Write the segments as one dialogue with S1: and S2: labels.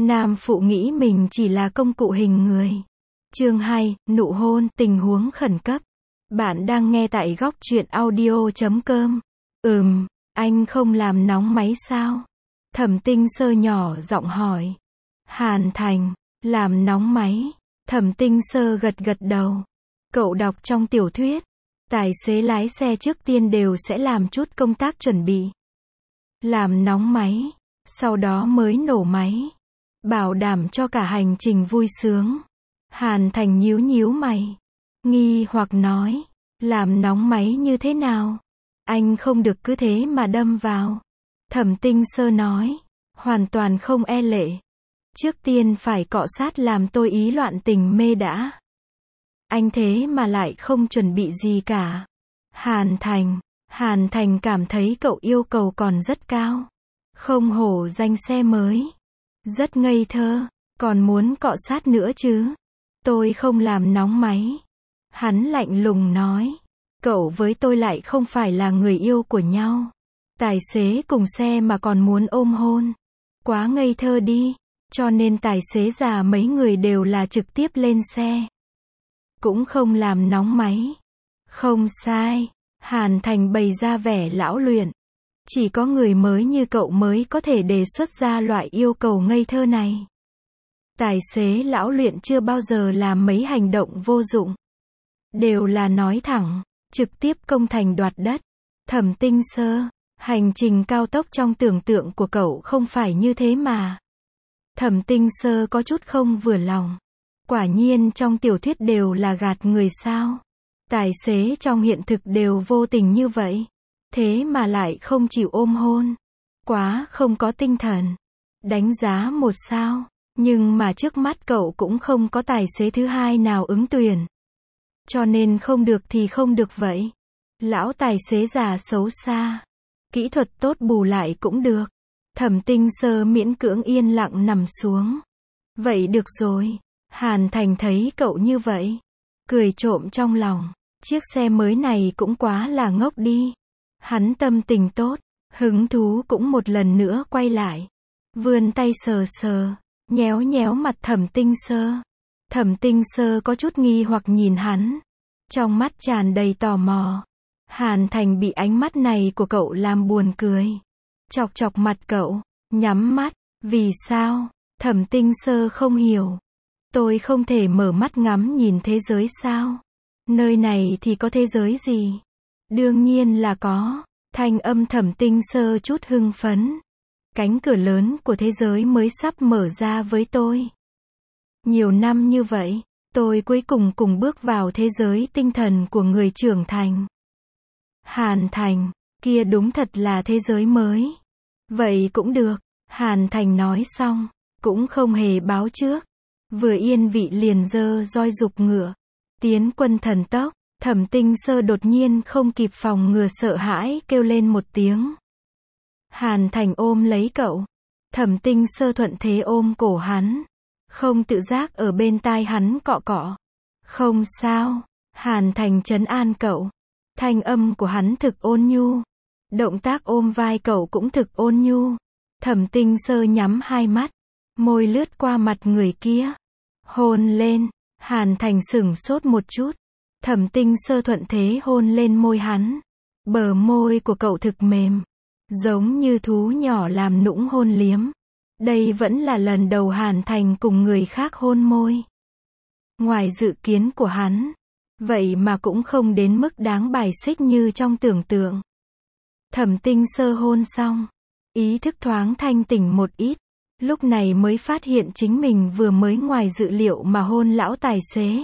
S1: Nam phụ nghĩ mình chỉ là công cụ hình người. Chương 2, nụ hôn, tình huống khẩn cấp. Bạn đang nghe tại góc truyện audio.com. Anh không làm nóng máy sao? Thẩm Tinh Sơ nhỏ giọng hỏi. Hàn Thành, làm nóng máy. Thẩm Tinh Sơ gật gật đầu. Cậu đọc trong tiểu thuyết, tài xế lái xe trước tiên đều sẽ làm chút công tác chuẩn bị. Làm nóng máy, sau đó mới nổ máy. Bảo đảm cho cả hành trình vui sướng. Hàn Thành nhíu nhíu mày. Nghi hoặc nói. Làm nóng máy như thế nào? Anh không được cứ thế mà đâm vào. Thẩm Tinh Sơ nói. Hoàn toàn không e lệ. Trước tiên phải cọ sát làm tôi ý loạn tình mê đã. Anh thế mà lại không chuẩn bị gì cả. Hàn Thành cảm thấy cậu yêu cầu còn rất cao. Không hổ danh xe mới. Rất ngây thơ, còn muốn cọ sát nữa chứ. Tôi không làm nóng máy. Hắn lạnh lùng nói. Cậu với tôi lại không phải là người yêu của nhau. Tài xế cùng xe mà còn muốn ôm hôn. Quá ngây thơ đi. Cho nên tài xế già mấy người đều là trực tiếp lên xe. Cũng không làm nóng máy. Không sai. Hàn Thành bày ra vẻ lão luyện. Chỉ có người mới như cậu mới có thể đề xuất ra loại yêu cầu ngây thơ này. Tài xế lão luyện chưa bao giờ làm mấy hành động vô dụng. Đều là nói thẳng, trực tiếp công thành đoạt đất. Thẩm Tinh Sơ, hành trình cao tốc trong tưởng tượng của cậu không phải như thế mà. Thẩm Tinh Sơ có chút không vừa lòng. Quả nhiên trong tiểu thuyết đều là gạt người sao. Tài xế trong hiện thực đều vô tình như vậy. Thế mà lại không chịu ôm hôn. Quá không có tinh thần. Đánh giá 1 sao. Nhưng mà trước mắt cậu cũng không có tài xế thứ hai nào ứng tuyển. Cho nên không được thì không được vậy. Lão tài xế già xấu xa. Kỹ thuật tốt bù lại cũng được. Thẩm Tinh Sơ miễn cưỡng yên lặng nằm xuống. Vậy được rồi. Hàn Thành thấy cậu như vậy. Cười trộm trong lòng. Chiếc xe mới này cũng quá là ngốc đi. Hắn tâm tình tốt. Hứng thú cũng một lần nữa quay lại. Vươn tay sờ sờ. Nhéo nhéo mặt Thẩm Tinh Sơ. Thẩm Tinh Sơ có chút nghi hoặc nhìn hắn. Trong mắt tràn đầy tò mò. Hàn Thành bị ánh mắt này của cậu làm buồn cười. Chọc chọc mặt cậu. Nhắm mắt. Vì sao? Thẩm Tinh Sơ không hiểu. Tôi không thể mở mắt ngắm nhìn thế giới sao? Nơi này thì có thế giới gì? Đương nhiên là có. Thanh âm Thẩm Tinh Sơ chút hưng phấn. Cánh cửa lớn của thế giới mới sắp mở ra với tôi. Nhiều năm như vậy, tôi cuối cùng cùng bước vào thế giới tinh thần của người trưởng thành. Hàn Thành, kia đúng thật là thế giới mới. Vậy cũng được, Hàn Thành nói xong, cũng không hề báo trước. Vừa yên vị liền giơ roi giục ngựa. Tiến quân thần tốc. Thẩm Tinh Sơ đột nhiên không kịp phòng ngừa sợ hãi kêu lên một tiếng. Hàn Thành ôm lấy cậu. Thẩm Tinh Sơ thuận thế ôm cổ hắn. Không tự giác ở bên tai hắn cọ cọ. Không sao. Hàn Thành trấn an cậu. Thanh âm của hắn thực ôn nhu. Động tác ôm vai cậu cũng thực ôn nhu. Thẩm Tinh Sơ nhắm hai mắt. Môi lướt qua mặt người kia. Hôn lên. Hàn Thành sửng sốt một chút. Thẩm Tinh Sơ thuận thế hôn lên môi hắn. Bờ môi của cậu thực mềm. Giống như thú nhỏ làm nũng hôn liếm. Đây vẫn là lần đầu Hàn Thành cùng người khác hôn môi. Ngoài dự kiến của hắn. Vậy mà cũng không đến mức đáng bài xích như trong tưởng tượng. Thẩm Tinh Sơ hôn xong. Ý thức thoáng thanh tỉnh một ít. Lúc này mới phát hiện chính mình vừa mới ngoài dự liệu mà hôn lão tài xế.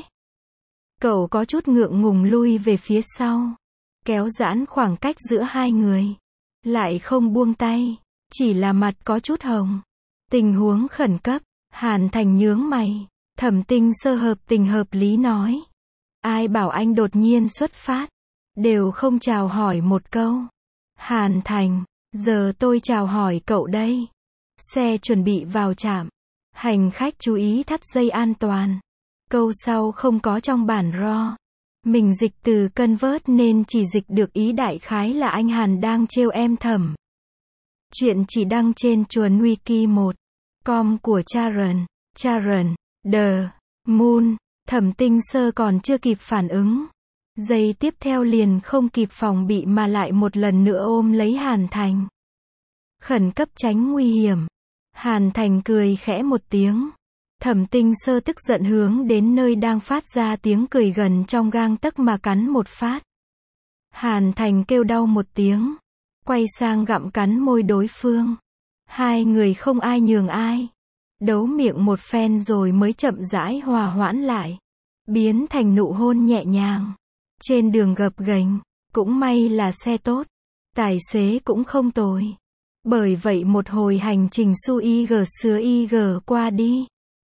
S1: Cậu có chút ngượng ngùng lui về phía sau. Kéo giãn khoảng cách giữa hai người. Lại không buông tay. Chỉ là mặt có chút hồng. Tình huống khẩn cấp. Hàn Thành nhướng mày. Thẩm Tinh Sơ hợp tình hợp lý nói. Ai bảo anh đột nhiên xuất phát. Đều không chào hỏi một câu. Hàn Thành. Giờ tôi chào hỏi cậu đây. Xe chuẩn bị vào trạm. Hành khách chú ý thắt dây an toàn. Câu sau không có trong bản RAW. Mình dịch từ Convert nên chỉ dịch được ý đại khái là anh Hàn đang trêu em Thẩm. Chuyện chỉ đăng trên chuồn Wiki 1. Com của Charon, The Moon, Thẩm Tinh Sơ còn chưa kịp phản ứng. Giây tiếp theo liền không kịp phòng bị mà lại một lần nữa ôm lấy Hàn Thành. Khẩn cấp tránh nguy hiểm. Hàn Thành cười khẽ một tiếng. Thẩm Tinh Sơ tức giận hướng đến nơi đang phát ra tiếng cười gần trong gang tấc mà cắn một phát. Hàn Thành kêu đau một tiếng, quay sang gặm cắn môi đối phương. Hai người không ai nhường ai. Đấu miệng một phen rồi mới chậm rãi hòa hoãn lại, biến thành nụ hôn nhẹ nhàng. Trên đường gập ghềnh, cũng may là xe tốt, tài xế cũng không tồi. Bởi vậy một hồi hành trình su IG sứa IG qua đi.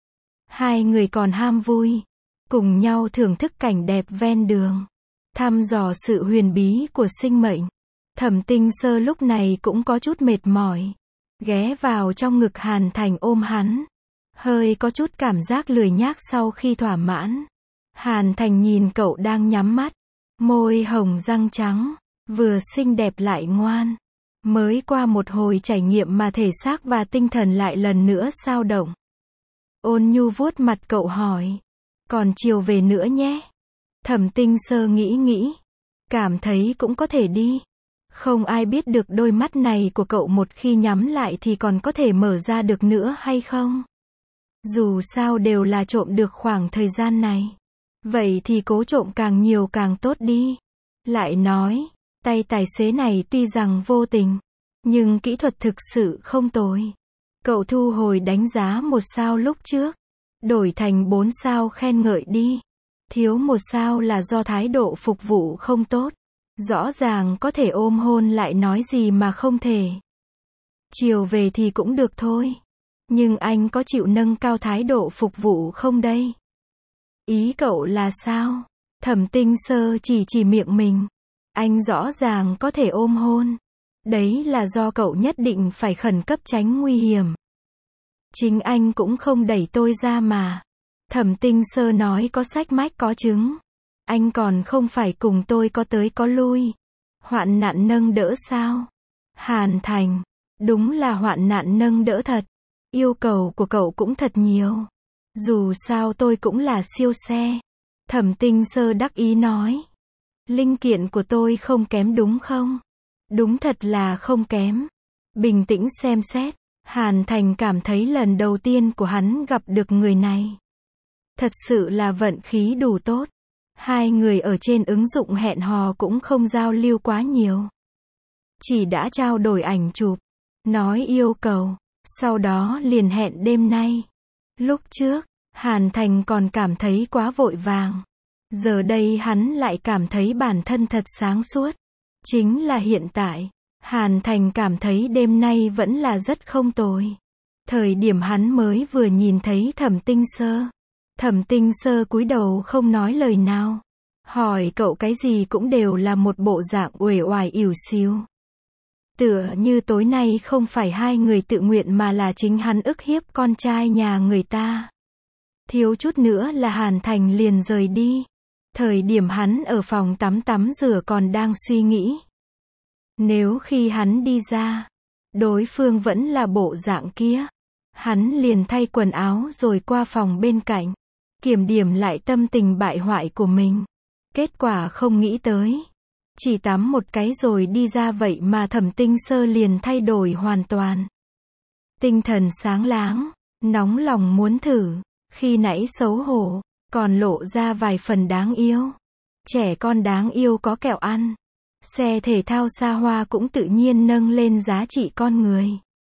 S1: Hai người còn ham vui, cùng nhau thưởng thức cảnh đẹp ven đường, thăm dò sự huyền bí của sinh mệnh. Thẩm Tinh Sơ lúc này cũng có chút mệt mỏi, ghé vào trong ngực Hàn Thành ôm hắn, hơi có chút cảm giác lười nhác sau khi thỏa mãn. Hàn Thành nhìn cậu đang nhắm mắt, môi hồng răng trắng, vừa xinh đẹp lại ngoan. Mới qua một hồi trải nghiệm mà thể xác và tinh thần lại lần nữa xao động. Ôn nhu vuốt mặt cậu hỏi, còn chiều về nữa nhé. Thẩm Tinh Sơ nghĩ, cảm thấy cũng có thể đi. Không ai biết được đôi mắt này của cậu một khi nhắm lại thì còn có thể mở ra được nữa hay không. Dù sao đều là trộm được khoảng thời gian này. Vậy thì cố trộm càng nhiều càng tốt đi. Lại nói, tay tài xế này tuy rằng vô tình, nhưng kỹ thuật thực sự không tồi. Cậu thu hồi đánh giá 1 sao lúc trước, đổi thành 4 sao khen ngợi đi. Thiếu 1 sao là do thái độ phục vụ không tốt. Rõ ràng có thể ôm hôn lại nói gì mà không thể. Chiều về thì cũng được thôi. Nhưng anh có chịu nâng cao thái độ phục vụ không đây? Ý cậu là sao? Thẩm Tinh Sơ chỉ miệng mình. Anh rõ ràng có thể ôm hôn. Đấy là do cậu nhất định phải khẩn cấp tránh nguy hiểm. Chính anh cũng không đẩy tôi ra mà. Thẩm Tinh Sơ nói có sách mách có chứng. Anh còn không phải cùng tôi có tới có lui. Hoạn nạn nâng đỡ sao? Hàn Thành, đúng là hoạn nạn nâng đỡ thật. Yêu cầu của cậu cũng thật nhiều. Dù sao tôi cũng là siêu xe. Thẩm Tinh Sơ đắc ý nói. Linh kiện của tôi không kém đúng không? Đúng thật là không kém. Bình tĩnh xem xét. Hàn Thành cảm thấy lần đầu tiên của hắn gặp được người này. Thật sự là vận khí đủ tốt. Hai người ở trên ứng dụng hẹn hò cũng không giao lưu quá nhiều. Chỉ đã trao đổi ảnh chụp, nói yêu cầu, sau đó liền hẹn đêm nay. Lúc trước, Hàn Thành còn cảm thấy quá vội vàng. Giờ đây hắn lại cảm thấy bản thân thật sáng suốt. Chính là hiện tại, Hàn Thành cảm thấy đêm nay vẫn là rất không tồi. Thời điểm hắn mới vừa nhìn thấy Thẩm Tinh Sơ. Thẩm Tinh Sơ cúi đầu không nói lời nào. Hỏi cậu cái gì cũng đều là một bộ dạng uể oải ỉu xìu. Tựa như tối nay không phải hai người tự nguyện mà là chính hắn ức hiếp con trai nhà người ta. Thiếu chút nữa là Hàn Thành liền rời đi. Thời điểm hắn ở phòng tắm rửa còn đang suy nghĩ. Nếu khi hắn đi ra, đối phương vẫn là bộ dạng kia. Hắn liền thay quần áo rồi qua phòng bên cạnh. Kiểm điểm lại tâm tình bại hoại của mình. Kết quả không nghĩ tới. Chỉ tắm một cái rồi đi ra vậy mà Thẩm Tinh Sơ liền thay đổi hoàn toàn. Tinh thần sáng láng, nóng lòng muốn thử, khi nãy xấu hổ, còn lộ ra vài phần đáng yêu. Trẻ con đáng yêu có kẹo ăn. Xe thể thao xa hoa cũng tự nhiên nâng lên giá trị con người.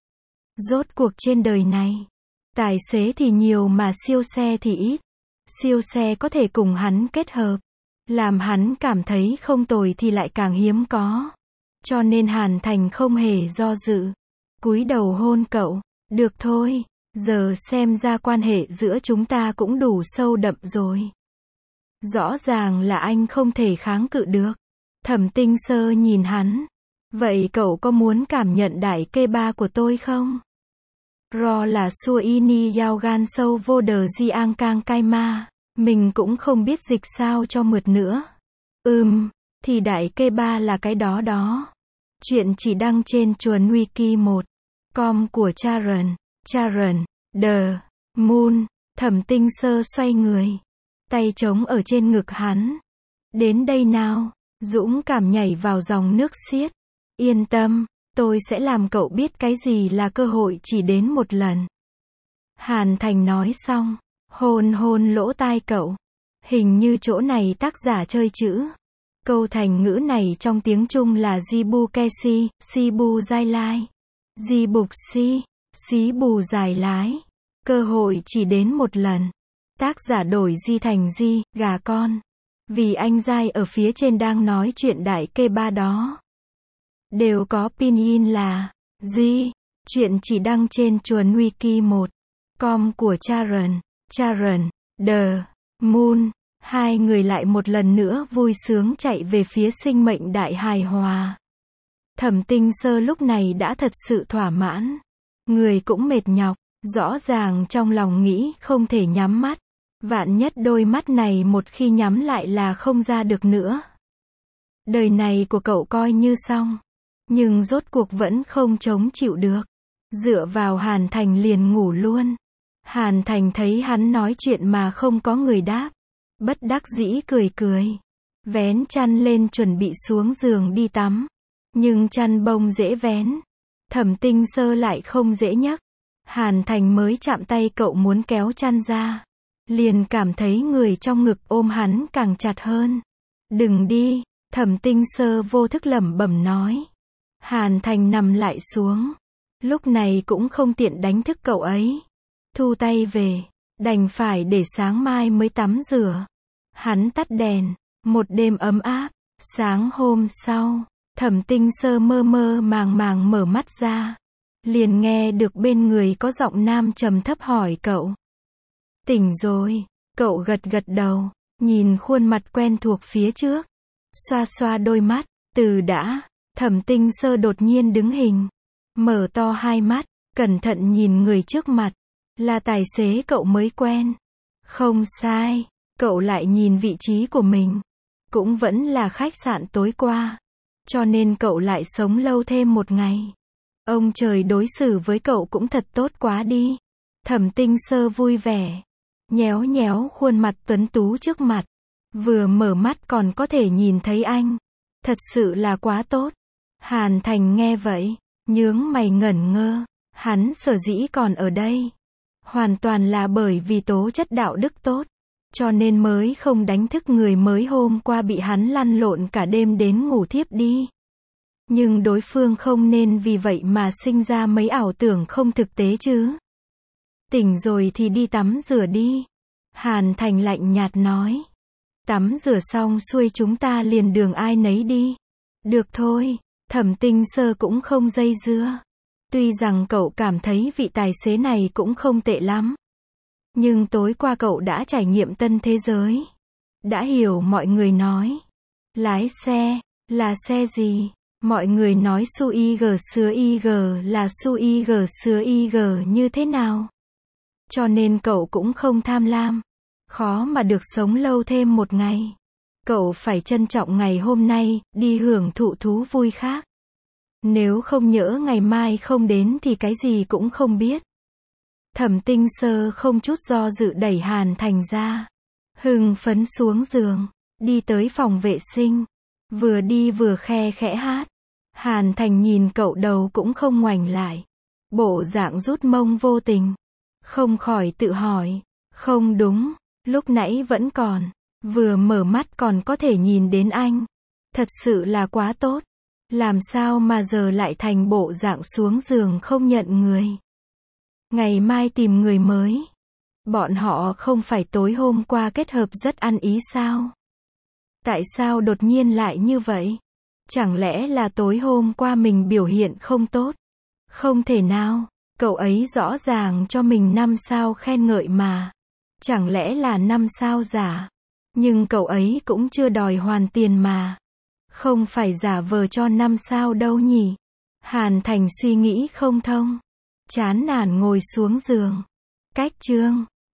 S1: Rốt cuộc trên đời này, tài xế thì nhiều mà siêu xe thì ít. Siêu xe có thể cùng hắn kết hợp, làm hắn cảm thấy không tồi thì lại càng hiếm có. Cho nên Hàn Thành không hề do dự, cúi đầu hôn cậu. Được thôi, giờ xem ra quan hệ giữa chúng ta cũng đủ sâu đậm rồi. Rõ ràng là anh không thể kháng cự được. Thẩm Tinh Sơ nhìn hắn. Vậy cậu có muốn cảm nhận đại kê ba của tôi không? Ro là xua ini yao gan sâu vô đờ di an cang cai ma. Mình cũng không biết dịch sao cho mượt nữa. Thì đại kê ba là cái đó đó. Chuyện chỉ đăng trên chuồn wiki 1. Com của Charon. The Moon. Thẩm Tinh Sơ xoay người, tay trống ở trên ngực hắn. Đến đây nào. Dũng cảm nhảy vào dòng nước xiết. Yên tâm, tôi sẽ làm cậu biết cái gì là cơ hội chỉ đến một lần. Hàn Thành nói xong, hôn hôn lỗ tai cậu. Hình như chỗ này tác giả chơi chữ. Câu thành ngữ này trong tiếng Trung là Jibu Kesi, Sibu Giai Lai. Di Bục Si, Xí Bù Giải Lái. Cơ hội chỉ đến một lần. Tác giả đổi Di thành Di, gà con. Vì anh Giai ở phía trên đang nói chuyện đại kê ba đó. Đều có pinyin là Di. Chuyện chỉ đăng trên chuồn wiki 1.com của Charon. Charon, The Moon. Hai người lại một lần nữa vui sướng chạy về phía sinh mệnh đại hài hòa. Thẩm Tinh Sơ lúc này đã thật sự thỏa mãn. Người cũng mệt nhọc, rõ ràng trong lòng nghĩ không thể nhắm mắt. Vạn nhất đôi mắt này một khi nhắm lại là không ra được nữa. Đời này của cậu coi như xong. Nhưng rốt cuộc vẫn không chống chịu được. Dựa vào Hàn Thành liền ngủ luôn. Hàn Thành thấy hắn nói chuyện mà không có người đáp. Bất đắc dĩ cười cười. Vén chăn lên chuẩn bị xuống giường đi tắm. Nhưng chăn bông dễ vén. Thẩm Tinh Sơ lại không dễ nhấc. Hàn Thành mới chạm tay cậu muốn kéo chăn ra. Liền cảm thấy người trong ngực ôm hắn càng chặt hơn. Đừng đi, Thẩm Tinh Sơ vô thức lẩm bẩm nói. Hàn Thành nằm lại xuống. Lúc này cũng không tiện đánh thức cậu ấy. Thu tay về, đành phải để sáng mai mới tắm rửa. Hắn tắt đèn, một đêm ấm áp. Sáng hôm sau, Thẩm Tinh Sơ mơ mơ màng màng mở mắt ra. Liền nghe được bên người có giọng nam trầm thấp hỏi cậu. Tỉnh rồi, cậu gật gật đầu, nhìn khuôn mặt quen thuộc phía trước. Xoa xoa đôi mắt, từ đã, Thẩm Tinh Sơ đột nhiên đứng hình. Mở to hai mắt, cẩn thận nhìn người trước mặt. Là tài xế cậu mới quen. Không sai, cậu lại nhìn vị trí của mình. Cũng vẫn là khách sạn tối qua. Cho nên cậu lại sống lâu thêm một ngày. Ông trời đối xử với cậu cũng thật tốt quá đi. Thẩm Tinh Sơ vui vẻ. Nhéo nhéo khuôn mặt tuấn tú trước mặt. Vừa mở mắt còn có thể nhìn thấy anh. Thật sự là quá tốt. Hàn Thành nghe vậy, nhướng mày ngẩn ngơ. Hắn sở dĩ còn ở đây. Hoàn toàn là bởi vì tố chất đạo đức tốt. Cho nên mới không đánh thức người mới hôm qua bị hắn lăn lộn cả đêm đến ngủ thiếp đi. Nhưng đối phương không nên vì vậy mà sinh ra mấy ảo tưởng không thực tế chứ. Tỉnh rồi thì đi tắm rửa đi. Hàn Thành lạnh nhạt nói. Tắm rửa xong xuôi chúng ta liền đường ai nấy đi. Được thôi, Thẩm Tinh Sơ cũng không dây dưa. Tuy rằng cậu cảm thấy vị tài xế này cũng không tệ lắm. Nhưng tối qua cậu đã trải nghiệm tân thế giới. Đã hiểu mọi người nói. Lái xe, là xe gì? Mọi người nói su IG sứa IG là su IG sứa IG như thế nào? Cho nên cậu cũng không tham lam. Khó mà được sống lâu thêm một ngày. Cậu phải trân trọng ngày hôm nay, đi hưởng thụ thú vui khác. Nếu không nhỡ ngày mai không đến thì cái gì cũng không biết. Thẩm Tinh Sơ không chút do dự đẩy Hàn Thành ra. Hưng phấn xuống giường, đi tới phòng vệ sinh. Vừa đi vừa khe khẽ hát. Hàn Thành nhìn cậu đầu cũng không ngoảnh lại. Bộ dạng rút mông vô tình. Không khỏi tự hỏi. Không đúng, lúc nãy vẫn còn. Vừa mở mắt còn có thể nhìn đến anh. Thật sự là quá tốt. Làm sao mà giờ lại thành bộ dạng xuống giường không nhận người. Ngày mai tìm người mới. Bọn họ không phải tối hôm qua kết hợp rất ăn ý sao? Tại sao đột nhiên lại như vậy? Chẳng lẽ là tối hôm qua mình biểu hiện không tốt? Không thể nào, cậu ấy rõ ràng cho mình 5 sao khen ngợi mà. Chẳng lẽ là 5 sao giả? Nhưng cậu ấy cũng chưa đòi hoàn tiền mà. Không phải giả vờ cho 5 sao đâu nhỉ? Hàn Thành suy nghĩ không thông. Chán nản ngồi xuống giường. Cách chương